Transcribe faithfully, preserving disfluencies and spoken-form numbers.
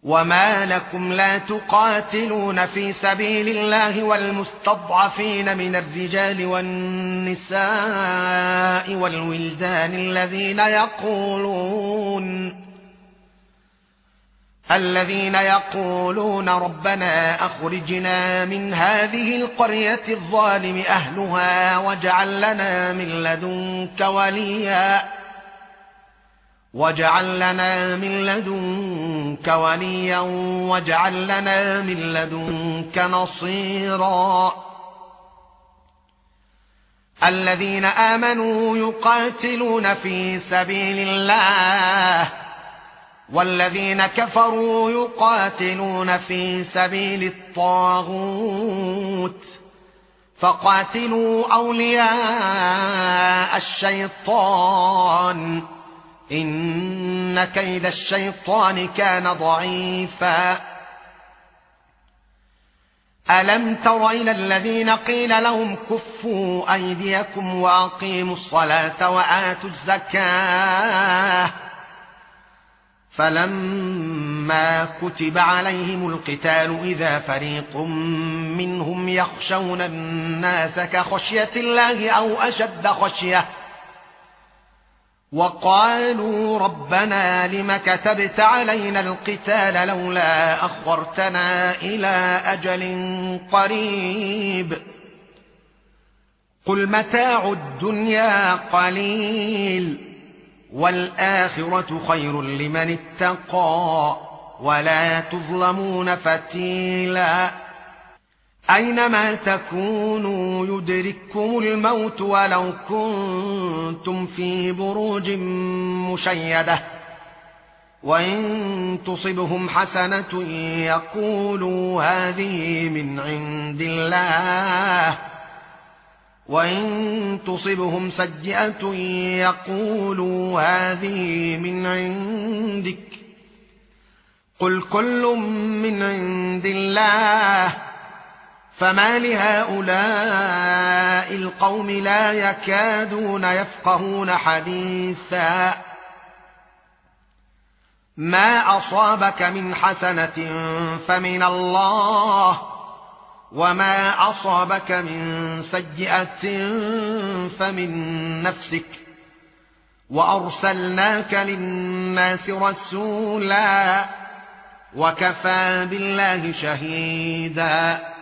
وما لكم لا تقاتلون في سبيل الله والمستضعفين من الرجال والنساء والولدان الذين يقولون الذين يقولون ربنا أخرجنا من هذه القرية الظالم أهلها واجعل لنا من لدنك وليا واجعل لنا من لدنك وليا واجعل لنا من لدنك نصيرا. الذين آمنوا يقاتلون في سبيل الله والذين كفروا يقاتلون في سبيل الطاغوت فقاتلوا أولياء الشيطان إن كيد الشيطان كان ضعيفا. ألم تر إلى الذين قيل لهم كفوا أيديكم وأقيموا الصلاة وآتوا الزكاة فلما كتب عليهم القتال إذا فريق منهم يخشون الناس كخشية الله أو أشد خشية وقالوا ربنا لم كتبت علينا القتال لولا أخرتنا إلى أجل قريب قل متاع الدنيا قليل والآخرة خير لمن اتقى ولا تظلمون فتيلا. أينما تكونوا يدرككم الموت ولو كنتم في بروج مشيدة وإن تصبهم حسنة يقولوا هذه من عند الله وإن تصبهم سيئة يقولوا هذه من عندك قل كل من عند الله فما لهؤلاء القوم لا يكادون يفقهون حديثا. ما أصابك من حسنة فمن الله وما أصابك من سيئة فمن نفسك وأرسلناك للناس رسولا وكفى بالله شهيدا.